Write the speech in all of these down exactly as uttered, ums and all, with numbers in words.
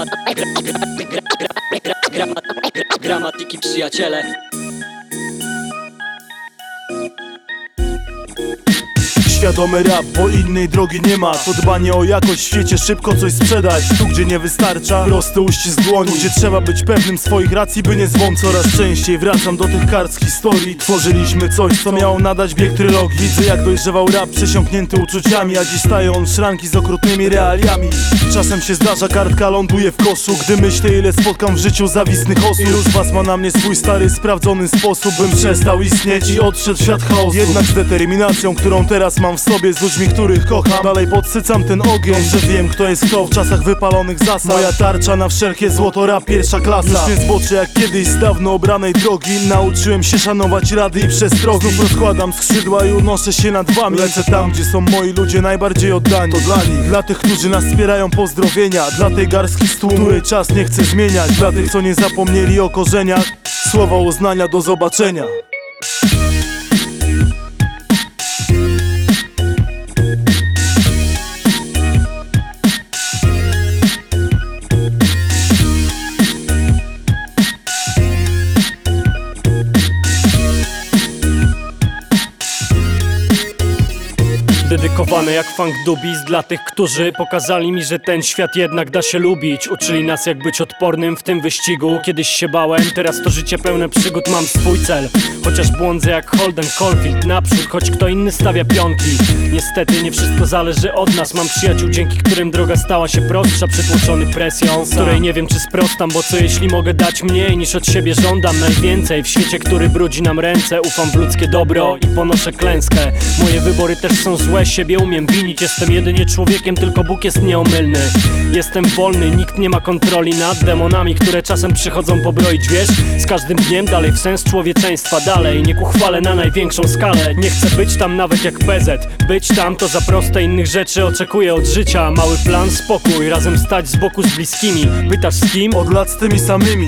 Gramatyki przyjaciele. Świadomy rap, bo innej drogi nie ma. To dbanie o jakość w świecie, szybko coś sprzedać. Tu gdzie nie wystarcza, prosty uścisk dłoni. Tu gdzie trzeba być pewnym swoich racji, by nie zwąć. Coraz częściej wracam do tych kart z historii. Tworzyliśmy coś, co miało nadać bieg trylogii. Widzę jak dojrzewał rap przesiąknięty uczuciami, a dziś stają on szranki z okrutnymi realiami. Czasem się zdarza, kartka ląduje w koszu, gdy myślę ile spotkam w życiu zawistnych osób. Ilu z was ma na mnie swój stary, sprawdzony sposób, bym przestał istnieć i odszedł w świat chaosu. Jednak z determinacją, którą teraz mam w sobie, z ludźmi, których kocham, dalej podsycam ten ogień. Dobrze wiem kto jest kto w czasach wypalonych zasad. Moja tarcza na wszelkie złoto, rap pierwsza klasa. Już nie zboczę jak kiedyś z dawno obranej drogi. Nauczyłem się szanować rady i przestrogi. Znów rozkładam skrzydła i unoszę się nad wami. Lecę tam gdzie są moi ludzie najbardziej oddani. To dla nich, dla tych którzy nas wspierają, pozdrowienia. Dla tej garstki z tłumu, której czas nie chce zmieniać. Dla tych co nie zapomnieli o korzeniach, słowa uznania, do zobaczenia. Dedykowane jak funk dubis dla tych, którzy pokazali mi, że ten świat jednak da się lubić. Uczyli nas jak być odpornym w tym wyścigu. Kiedyś się bałem, teraz to życie pełne przygód. Mam swój cel, chociaż błądzę jak Holden Caulfield. Naprzód, choć kto inny stawia pionki. Niestety nie wszystko zależy od nas. Mam przyjaciół, dzięki którym droga stała się prostsza. Przytłoczony presją, której nie wiem czy sprostam. Bo co jeśli mogę dać mniej niż od siebie żądam? Najwięcej w świecie, który brudzi nam ręce. Ufam w ludzkie dobro i ponoszę klęskę. Moje wybory też są złe, siebie umiem winić. Jestem jedynie człowiekiem, tylko Bóg jest nieomylny. Jestem wolny, nikt nie ma kontroli nad demonami, które czasem przychodzą pobroić, wiesz? Z każdym dniem dalej w sens człowieczeństwa. Dalej, nie ku chwale na największą skalę. Nie chcę być tam nawet jak P Z. Być tam to za proste, innych rzeczy oczekuję od życia. Mały plan, spokój, razem stać z boku z bliskimi. Pytasz z kim? Od lat z tymi samymi.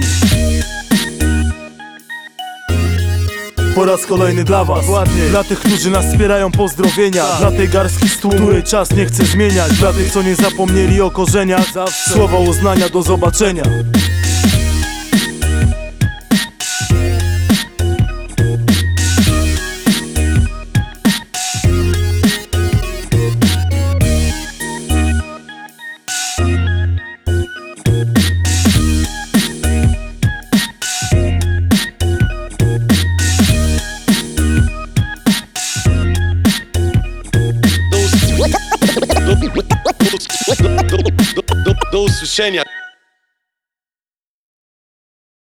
Po raz kolejny dla was, ładnie. Dla tych, którzy nas wspierają, pozdrowienia. Dla tej garstki z tłumu, której czas nie chce zmieniać. Dla tych, co nie zapomnieli o korzeniach, słowa uznania, do zobaczenia. Do usłyszenia.